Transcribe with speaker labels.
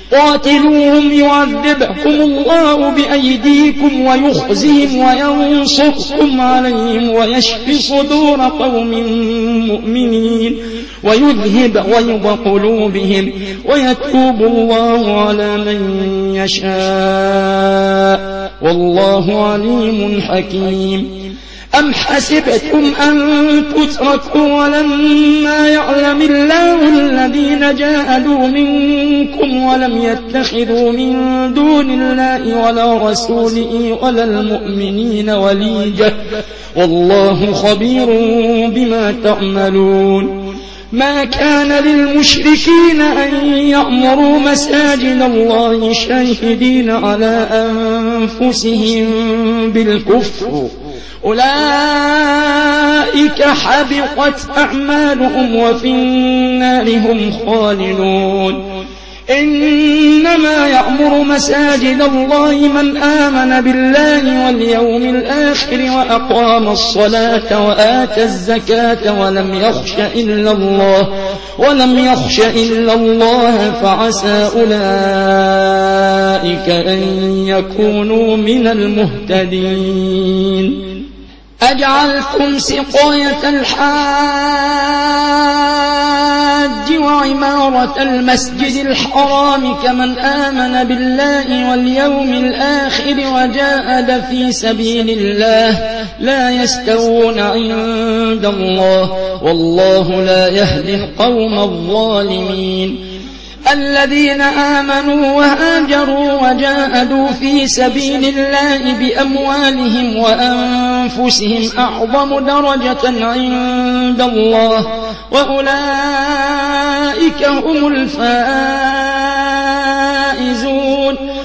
Speaker 1: قاتلوهم يعذبهم الله بأيديكم ويخزهم وينصركم عليهم ويشفي صدور قوم مؤمنين ويذهب غيظ قلوبهم ويتوب الله على من يشاء والله عليم حكيم. أم حسبتم أن تتركوا ولما يعلم الله الذين جاهدوا منكم ولم يتخذوا من دون الله ولا رسوله ولا المؤمنين وليجة والله خبير بما تعملون. ما كان للمشركين أن يأمروا مساجد الله شاهدين على أنفسهم بالكفر أولئك حبطت أعمالهم وفي النار هم خالدون. إنما يأمر مساجد الله من آمن بالله واليوم الآخر وأقام الصلاة وآتى الزكاة ولم يخش إلا الله فعسى أولئك أن يكونوا من المهتدين. أجعلتم سقاية الحاج وعمارة المسجد الحرام كمن آمن بالله واليوم الآخر وجاهد في سبيل الله لا يستوون عند الله والله لا يهدي القوم الظالمين. الذين آمنوا وهاجروا وجاهدوا في سبيل الله بأموالهم وأنفسهم أعظم درجة عند الله وأولئك هم الفائزون.